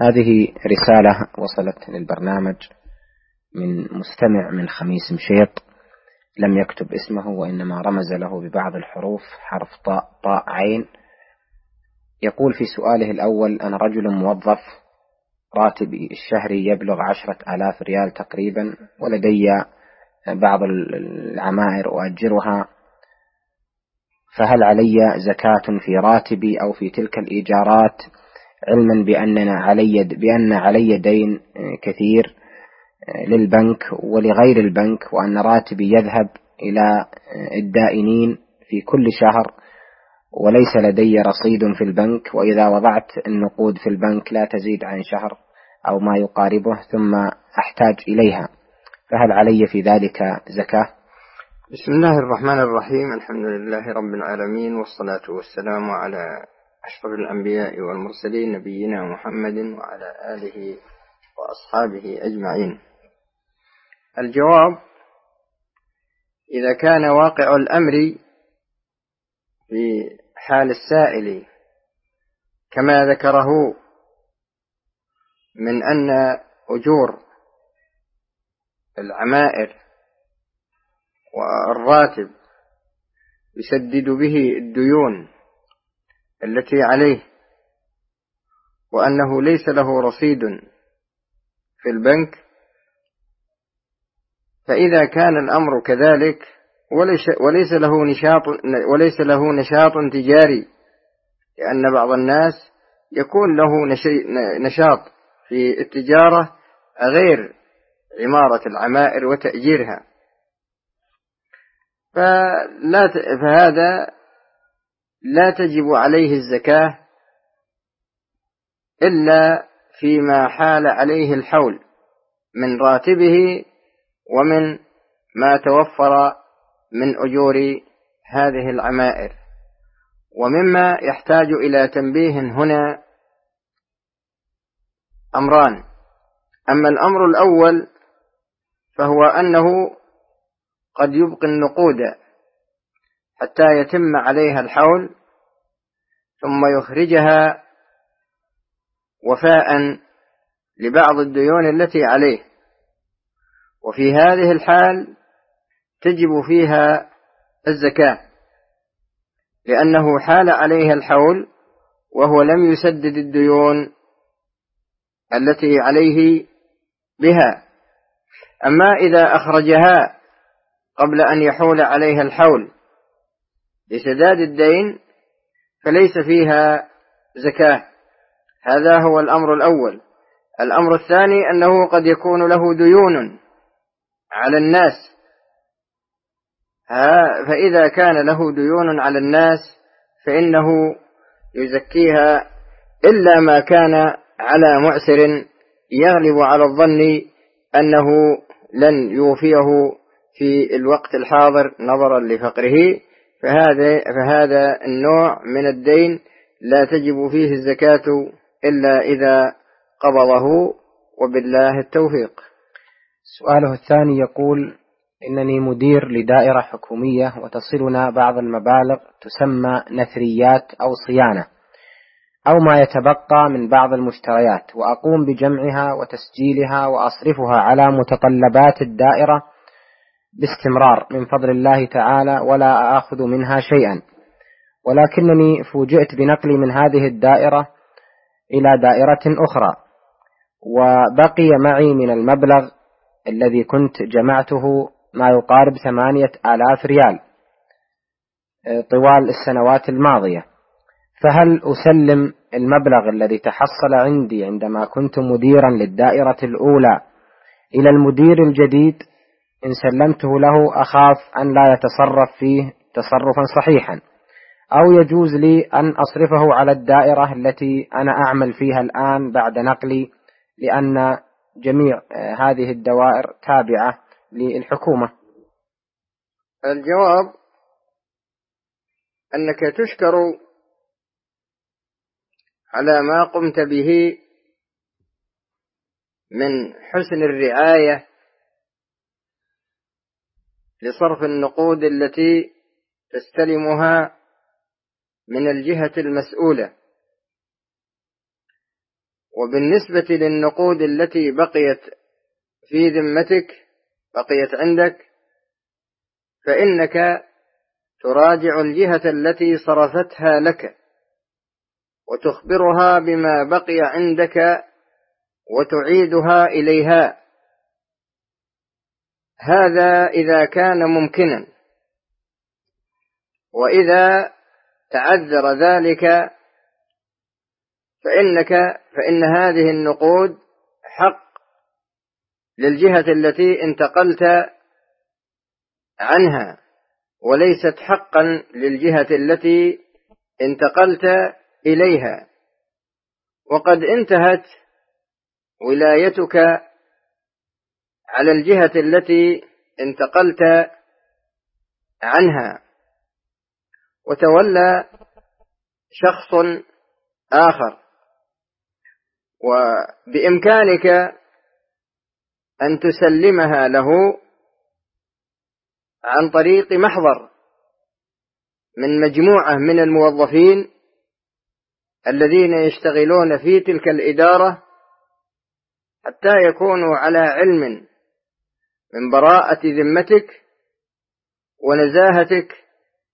هذه رسالة وصلت للبرنامج من مستمع من خميس مشيط، لم يكتب اسمه وإنما رمز له ببعض الحروف، حرف طاء طاء عين. يقول في سؤاله الأول: أنا رجل موظف، راتبي الشهري يبلغ 10,000 ريال تقريبا، ولدي بعض العمائر أؤجرها، فهل علي زكاة في راتبي أو في تلك الإيجارات، علما بأن علي دين كثير للبنك ولغير البنك، وأن راتبي يذهب إلى الدائنين في كل شهر، وليس لدي رصيد في البنك، وإذا وضعت النقود في البنك لا تزيد عن شهر أو ما يقاربه ثم أحتاج إليها، فهل علي في ذلك زكاة؟ بسم الله الرحمن الرحيم. الحمد لله رب العالمين، والصلاة والسلام على أشرف الأنبياء والمرسلين، نبينا محمد وعلى آله وأصحابه أجمعين. الجواب: إذا كان واقع الأمر في حال السائل كما ذكره من أن أجور العمائر والراتب يسدد به الديون التي عليه، وأنه ليس له رصيد في البنك، فإذا كان الأمر كذلك وليس له نشاط تجاري، لأن بعض الناس يكون له نشاط في التجارة غير عمارة العمائر وتأجيرها، فهذا لا تجب عليه الزكاة إلا فيما حال عليه الحول من راتبه ومن ما توفر من أجور هذه العمائر. ومما يحتاج إلى تنبيه هنا أمران: أما الأمر الأول فهو أنه قد يبقي النقود حتى يتم عليها الحول ثم يخرجها وفاء لبعض الديون التي عليه، وفي هذه الحال تجب فيها الزكاة، لأنه حال عليها الحول وهو لم يسدد الديون التي عليه بها. أما إذا أخرجها قبل أن يحول عليها الحول لسداد الدين فليس فيها زكاة. هذا هو الأمر الأول. الأمر الثاني أنه قد يكون له ديون على الناس، فإذا كان له ديون على الناس فإنه يزكيها، إلا ما كان على معسر يغلب على الظن أنه لن يوفيه في الوقت الحاضر نظرا لفقره، فهذا النوع من الدين لا تجب فيه الزكاة إلا إذا قبضه، وبالله التوفيق. سؤاله الثاني يقول: إنني مدير لدائرة حكومية وتصلنا بعض المبالغ تسمى نثريات أو صيانة أو ما يتبقى من بعض المشتريات، وأقوم بجمعها وتسجيلها وأصرفها على متطلبات الدائرة باستمرار من فضل الله تعالى، ولا آخذ منها شيئا، ولكنني فوجئت بنقلي من هذه الدائرة إلى دائرة أخرى، وبقي معي من المبلغ الذي كنت جمعته ما يقارب 8,000 ريال طوال السنوات الماضية، فهل أسلم المبلغ الذي تحصل عندي عندما كنت مديرا للدائرة الأولى إلى المدير الجديد؟ إن سلمته له أخاف أن لا يتصرف فيه تصرفا صحيحا، أو يجوز لي أن أصرفه على الدائرة التي أنا أعمل فيها الآن بعد نقلي، لأن جميع هذه الدوائر تابعة للحكومة؟ الجواب: أنك تشكر على ما قمت به من حسن الرعاية لصرف النقود التي تستلمها من الجهة المسؤولة، وبالنسبة للنقود التي بقيت في ذمتك بقيت عندك فإنك تراجع الجهة التي صرفتها لك وتخبرها بما بقي عندك وتعيدها إليها، هذا إذا كان ممكنا. وإذا تعذر ذلك فإن هذه النقود حق للجهة التي انتقلت عنها وليست حقا للجهة التي انتقلت إليها. وقد انتهت ولايتك على الجهة التي انتقلت عنها وتولى شخص آخر، وبإمكانك أن تسلمها له عن طريق محضر من مجموعة من الموظفين الذين يشتغلون في تلك الإدارة حتى يكونوا على علم من براءة ذمتك ونزاهتك،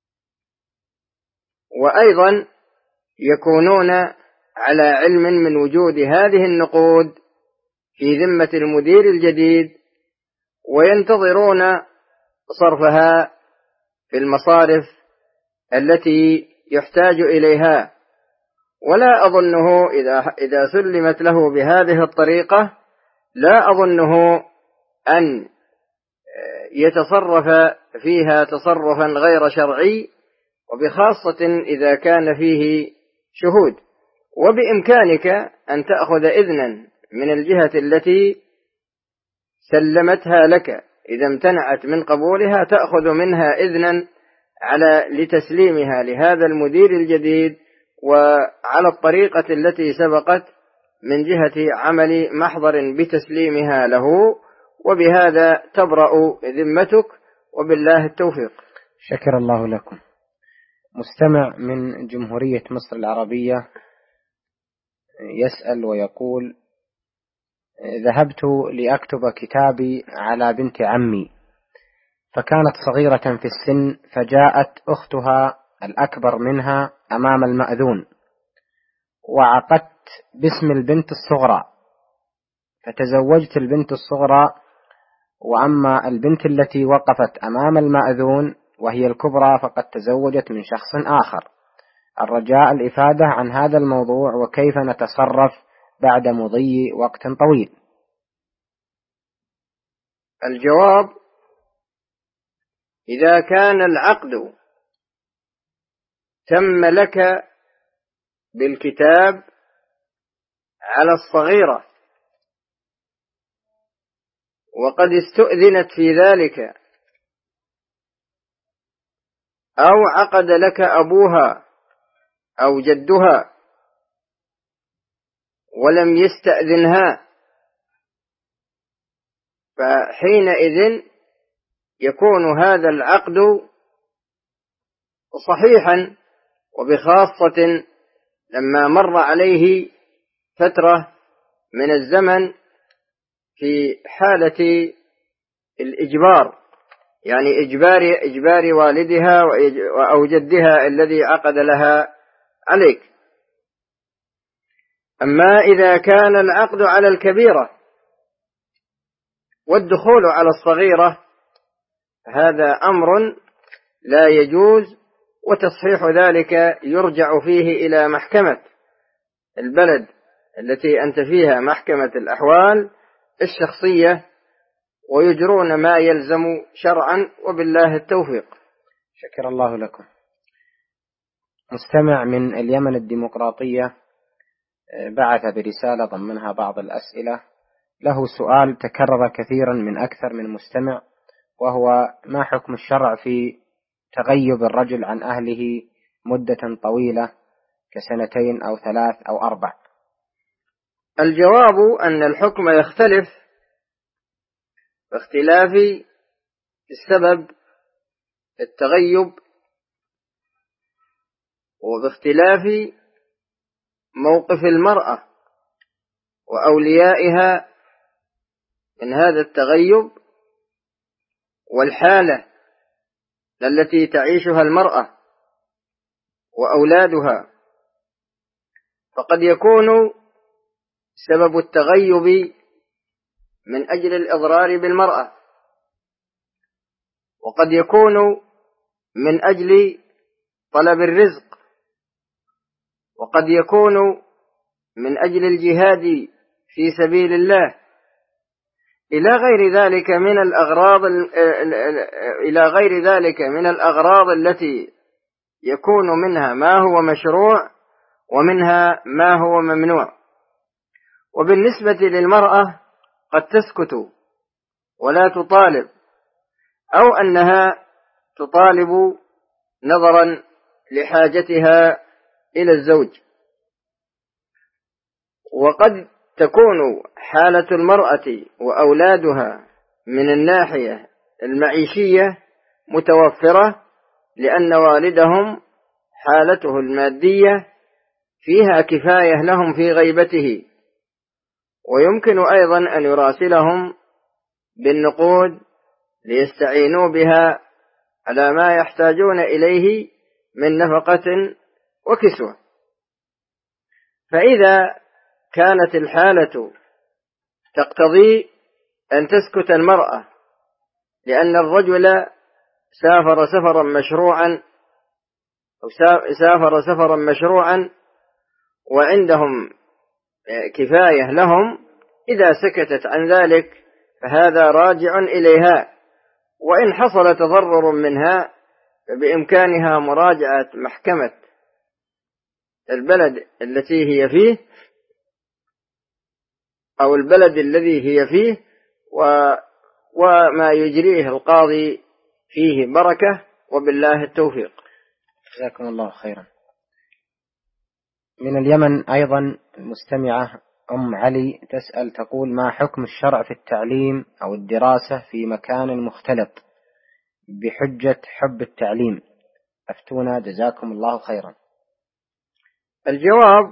وأيضا يكونون على علم من وجود هذه النقود في ذمة المدير الجديد وينتظرون صرفها في المصارف التي يحتاج إليها. ولا أظنه إذا سلمت له بهذه الطريقة لا أظنه أن يتصرف فيها تصرفا غير شرعي، وبخاصة إذا كان فيه شهود. وبإمكانك أن تأخذ إذنا من الجهة التي سلمتها لك، إذا امتنعت من قبولها تأخذ منها إذنا لتسليمها لهذا المدير الجديد وعلى الطريقة التي سبقت من جهة عمل محضر بتسليمها له، وبهذا تبرأ ذمتك وبالله التوفيق. شكر الله لكم. مستمع من جمهورية مصر العربية يسأل ويقول: ذهبت لأكتب كتابي على بنت عمي فكانت صغيرة في السن، فجاءت أختها الأكبر منها أمام المأذون وعقدت باسم البنت الصغرى، فتزوجت البنت الصغرى، وأما البنت التي وقفت أمام المأذون وهي الكبرى فقد تزوجت من شخص آخر. الرجاء الإفادة عن هذا الموضوع وكيف نتصرف بعد مضي وقت طويل. الجواب: إذا كان العقد تم لك بالكتاب على الصغيرة وقد استؤذنت في ذلك، أو عقد لك أبوها أو جدها ولم يستأذنها، فحينئذ يكون هذا العقد صحيحا، وبخاصة لما مر عليه فترة من الزمن في حالة الإجبار، يعني إجبار والدها أو جدها الذي عقد لها عليك. أما إذا كان العقد على الكبيرة والدخول على الصغيرة هذا أمر لا يجوز، وتصحيح ذلك يرجع فيه إلى محكمة البلد التي أنت فيها، محكمة الأحوال الشخصية، ويجرون ما يلزم شرعا، وبالله التوفيق. شكر الله لكم. مستمع من اليمن الديمقراطية بعث برسالة ضمنها بعض الأسئلة. له سؤال تكرر كثيرا من أكثر من مستمع، وهو: ما حكم الشرع في تغيب الرجل عن أهله مدة طويلة كسنتين أو 3 أو 4؟ الجواب أن الحكم يختلف باختلاف السبب التغيب وباختلاف موقف المرأة وأوليائها من هذا التغيب والحالة التي تعيشها المرأة وأولادها، فقد يكون سبب التغيب من أجل الإضرار بالمرأة، وقد يكون من أجل طلب الرزق، وقد يكون من أجل الجهاد في سبيل الله، إلى غير ذلك من الأغراض التي يكون منها ما هو مشروع ومنها ما هو ممنوع. وبالنسبة للمرأة قد تسكت ولا تطالب، أو أنها تطالب نظرا لحاجتها إلى الزوج. وقد تكون حالة المرأة وأولادها من الناحية المعيشية متوفرة، لأن والدهم حالته المادية فيها كفاية لهم في غيبته، ويمكن أيضا أن يراسلهم بالنقود ليستعينوا بها على ما يحتاجون إليه من نفقة وكسوة. فإذا كانت الحالة تقتضي أن تسكت المرأة لأن الرجل سافر سفرا مشروعا وعندهم كفاية لهم، إذا سكتت عن ذلك فهذا راجع إليها، وإن حصل تضرر منها فبإمكانها مراجعة محكمة البلد التي هي فيه أو البلد الذي هي فيه، وما يجريه القاضي فيه بركة، وبالله التوفيق. جزاكم الله خيرا. من اليمن أيضا مستمعة أم علي تسأل تقول: ما حكم الشرع في التعليم أو الدراسة في مكان مختلط بحجة حب التعليم؟ أفتونا جزاكم الله خيرا. الجواب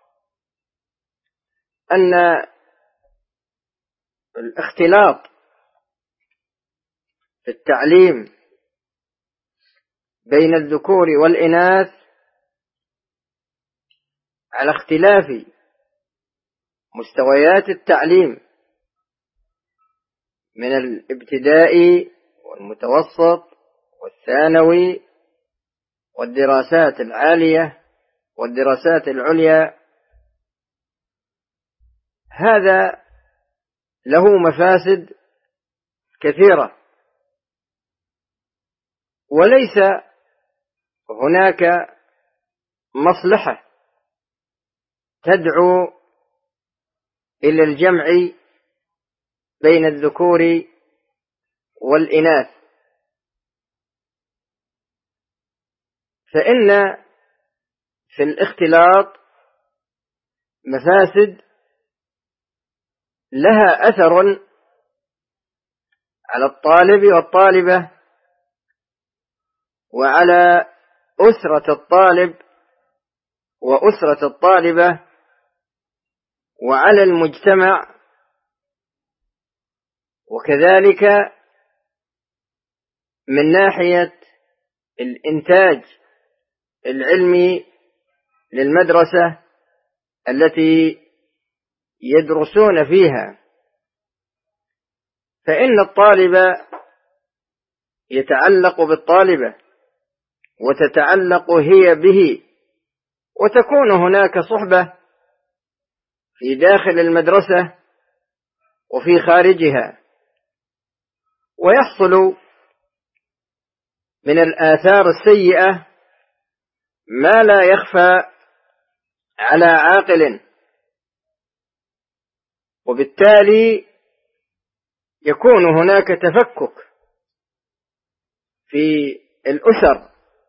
أن الاختلاط في التعليم بين الذكور والإناث على اختلاف مستويات التعليم من الابتدائي والمتوسط والثانوي والدراسات العالية والدراسات العليا، هذا له مفاسد كثيرة، وليس هناك مصلحة تدعو إلى الجمع بين الذكور والإناث، فإن في الاختلاط مفاسد لها أثر على الطالب والطالبة وعلى أسرة الطالب وأسرة الطالبة وعلى المجتمع، وكذلك من ناحية الإنتاج العلمي للمدرسة التي يدرسون فيها، فإن الطالب يتعلق بالطالبة وتتعلق هي به، وتكون هناك صحبة في داخل المدرسة وفي خارجها، ويحصل من الآثار السيئة ما لا يخفى على عاقل، وبالتالي يكون هناك تفكك في الأسر،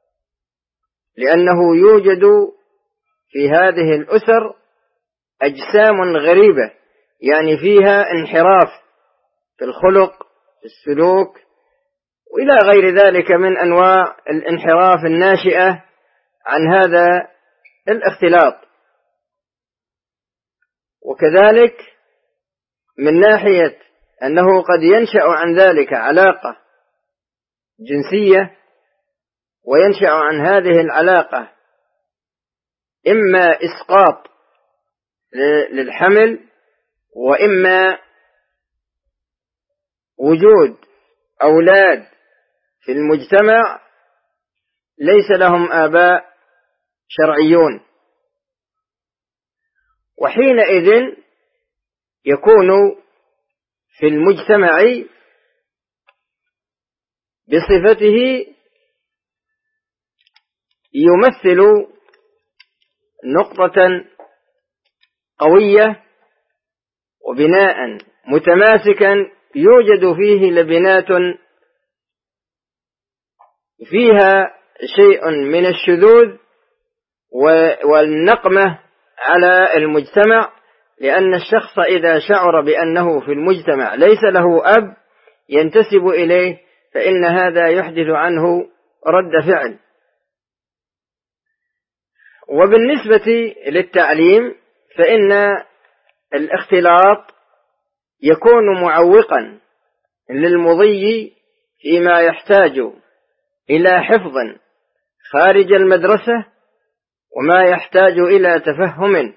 لأنه يوجد في هذه الأسر أجسام غريبة، يعني فيها انحراف في الخلق في السلوك وإلى غير ذلك من أنواع الانحراف الناشئة عن هذا الاختلاط. وكذلك من ناحية أنه قد ينشأ عن ذلك علاقة جنسية، وينشأ عن هذه العلاقة إما إسقاط للحمل، وإما وجود أولاد في المجتمع ليس لهم آباء شرعيون، وحينئذ يكون في المجتمع بصفته يمثل نقطة قوية وبناء متماسكا يوجد فيه لبنات فيها شيء من الشذوذ والنقمة على المجتمع، لأن الشخص إذا شعر بأنه في المجتمع ليس له أب ينتسب إليه فإن هذا يحدث عنه رد فعل. وبالنسبة للتعليم فإن الاختلاط يكون معوقا للمضي فيما يحتاج إلى حفظ خارج المدرسة وما يحتاج إلى تفهم،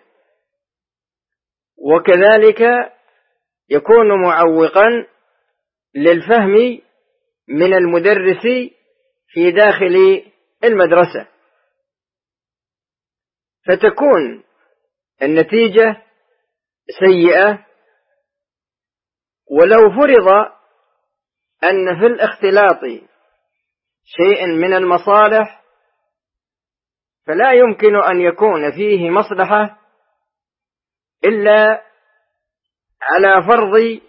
وكذلك يكون معوقا للفهم من المدرس في داخل المدرسة، فتكون النتيجة سيئة. ولو فرض أن في الاختلاط شيء من المصالح فلا يمكن أن يكون فيه مصلحة إلا على فرض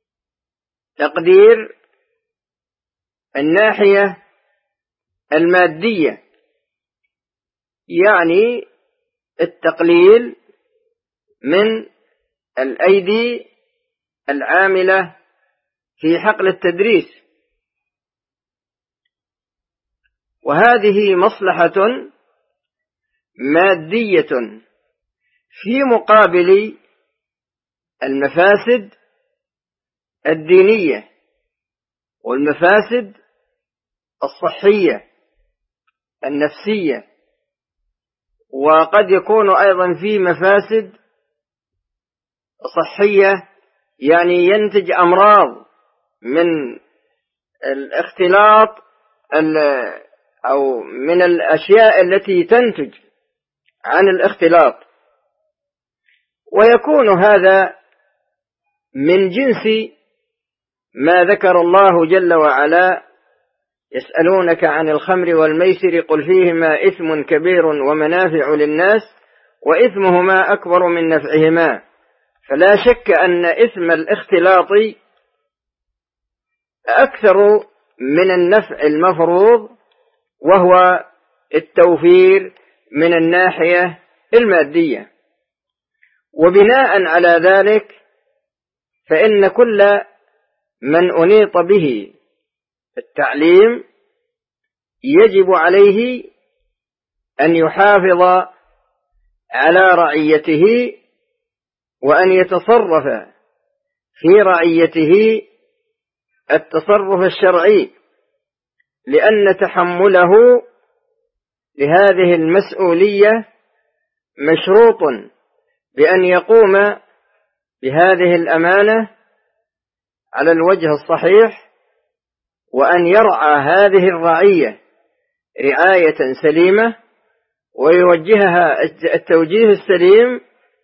تقدير الناحية المادية، يعني التقليل من الأيدي العاملة في حقل التدريس، وهذه مصلحة مادية في مقابل المفاسد الدينية والمفاسد الصحية النفسية، وقد يكون أيضا في مفاسد صحية، يعني ينتج أمراض من الاختلاط أو من الأشياء التي تنتج عن الاختلاط، ويكون هذا من جنس ما ذكر الله جل وعلا: يسألونك عن الخمر والميسر قل فيهما إثم كبير ومنافع للناس وإثمهما أكبر من نفعهما. فلا شك أن إثم الاختلاط أكثر من النفع المفروض، وهو التوفير من الناحية المادية. وبناء على ذلك فإن كل من أنيط به التعليم يجب عليه أن يحافظ على رعيته وأن يتصرف في رعيته التصرف الشرعي، لأن تحمله لهذه المسؤولية مشروط بأن يقوم بهذه الأمانة على الوجه الصحيح، وأن يرعى هذه الرعية رعاية سليمة ويوجهها التوجيه السليم،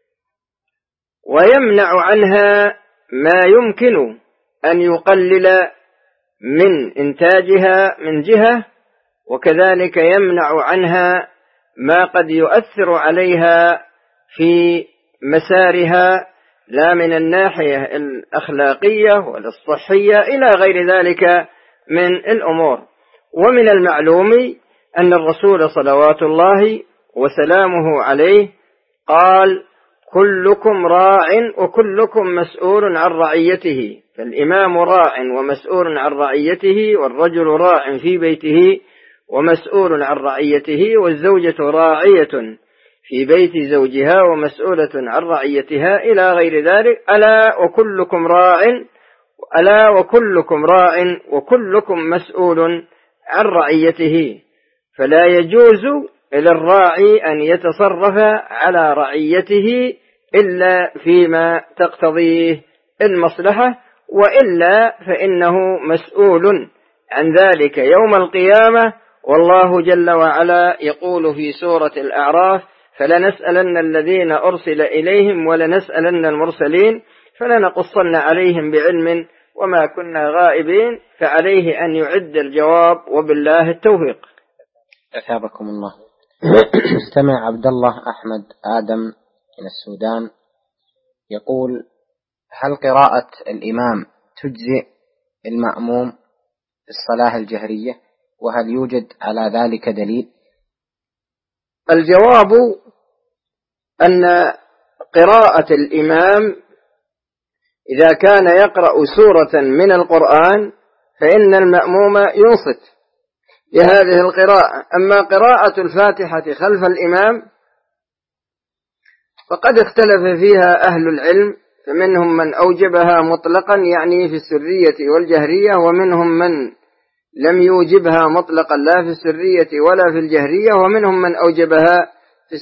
ويمنع عنها ما يمكن أن يقلل من إنتاجها من جهة، وكذلك يمنع عنها ما قد يؤثر عليها في مسارها لا من الناحية الأخلاقية ولا الصحية إلى غير ذلك من الأمور. ومن المعلوم أن الرسول صلوات الله وسلامه عليه قال: كلكم راع وكلكم مسؤول عن رعيته، فالإمام راع ومسؤول عن رعيته، والرجل راع في بيته ومسؤول عن رعيته، والزوجة راعية في بيت زوجها ومسؤولة عن رعيتها إلى غير ذلك. ألا وكلكم راع وكلكم مسؤول عن رعيته. فلا يجوز للراعي أن يتصرف على رعيته إلا فيما تقتضيه المصلحة، وإلا فإنه مسؤول عن ذلك يوم القيامة. والله جل وعلا يقول في سورة الأعراف: فلنسألن الذين أرسل إليهم ولنسألن المرسلين فلنقصن عليهم بعلم وما كنا غائبين. فعليه أن يعد الجواب، وبالله التوفيق. أثابكم الله. استمع عبد الله أحمد آدم من السودان يقول: هل قراءة الإمام تجزئ المأموم في الصلاة الجهرية؟ وهل يوجد على ذلك دليل؟ الجواب أن قراءة الإمام إذا كان يقرأ سورة من القرآن فإن المأموم ينصت بهذه القراءة. أما قراءة الفاتحة خلف الإمام فقد اختلف فيها أهل العلم، فمنهم من أوجبها مطلقا يعني في السرية والجهرية، ومنهم من لم يوجبها مطلقا لا في السرية ولا في الجهرية، ومنهم من أوجبها في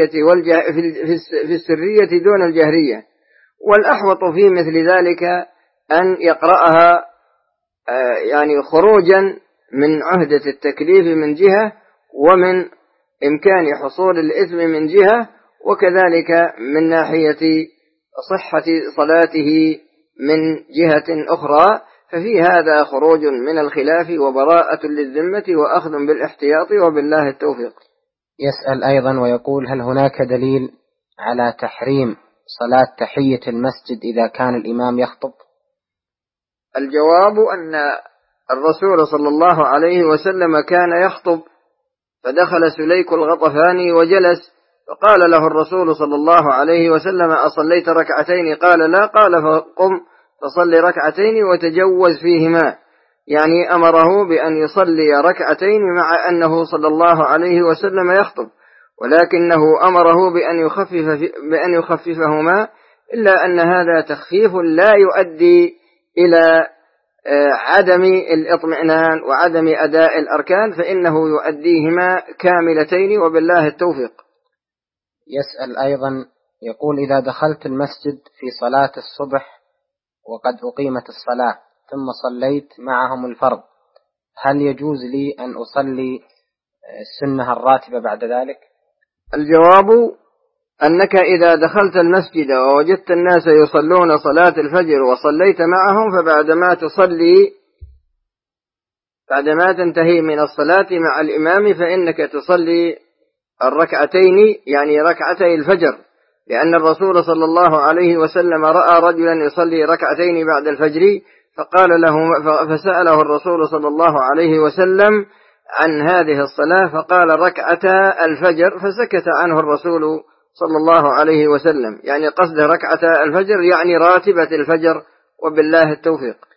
السرية دون الجهرية. والأحوط في مثل ذلك أن يقرأها يعني خروجا من عهدة التكليف من جهة، ومن إمكان حصول الإثم من جهة، وكذلك من ناحية صحة صلاته من جهة أخرى. ففي هذا خروج من الخلاف وبراءة للذمة وأخذ بالاحتياط، وبالله التوفيق. يسأل أيضا ويقول: هل هناك دليل على تحريم صلاة تحية المسجد إذا كان الإمام يخطب؟ الجواب أن الرسول صلى الله عليه وسلم كان يخطب، فدخل سليك الغطفاني وجلس، فقال له الرسول صلى الله عليه وسلم: أصليت ركعتين؟ قال: لا. قال: فقم فصلي ركعتين وتجوز فيهما، يعني أمره بأن يصلي ركعتين مع أنه صلى الله عليه وسلم يخطب، ولكنه أمره بأن يخففهما، إلا أن هذا تخفيف لا يؤدي إلى عدم الاطمئنان وعدم أداء الأركان، فإنه يؤديهما كاملتين، وبالله التوفيق. يسأل أيضا يقول: إذا دخلت المسجد في صلاة الصبح وقد أقيمت الصلاة ثم صليت معهم الفرض، هل يجوز لي أن أصلي السنة الراتبة بعد ذلك؟ الجواب أنك إذا دخلت المسجد ووجدت الناس يصلون صلاة الفجر وصليت معهم، بعدما تنتهي من الصلاة مع الإمام فإنك تصلي الركعتين، يعني ركعتي الفجر، لأن الرسول صلى الله عليه وسلم رأى رجلا يصلي ركعتين بعد الفجر فسأله الرسول صلى الله عليه وسلم عن هذه الصلاة فقال: ركعتا الفجر، فسكت عنه الرسول صلى الله عليه وسلم، يعني قصد ركعتا الفجر يعني راتبة الفجر، وبالله التوفيق.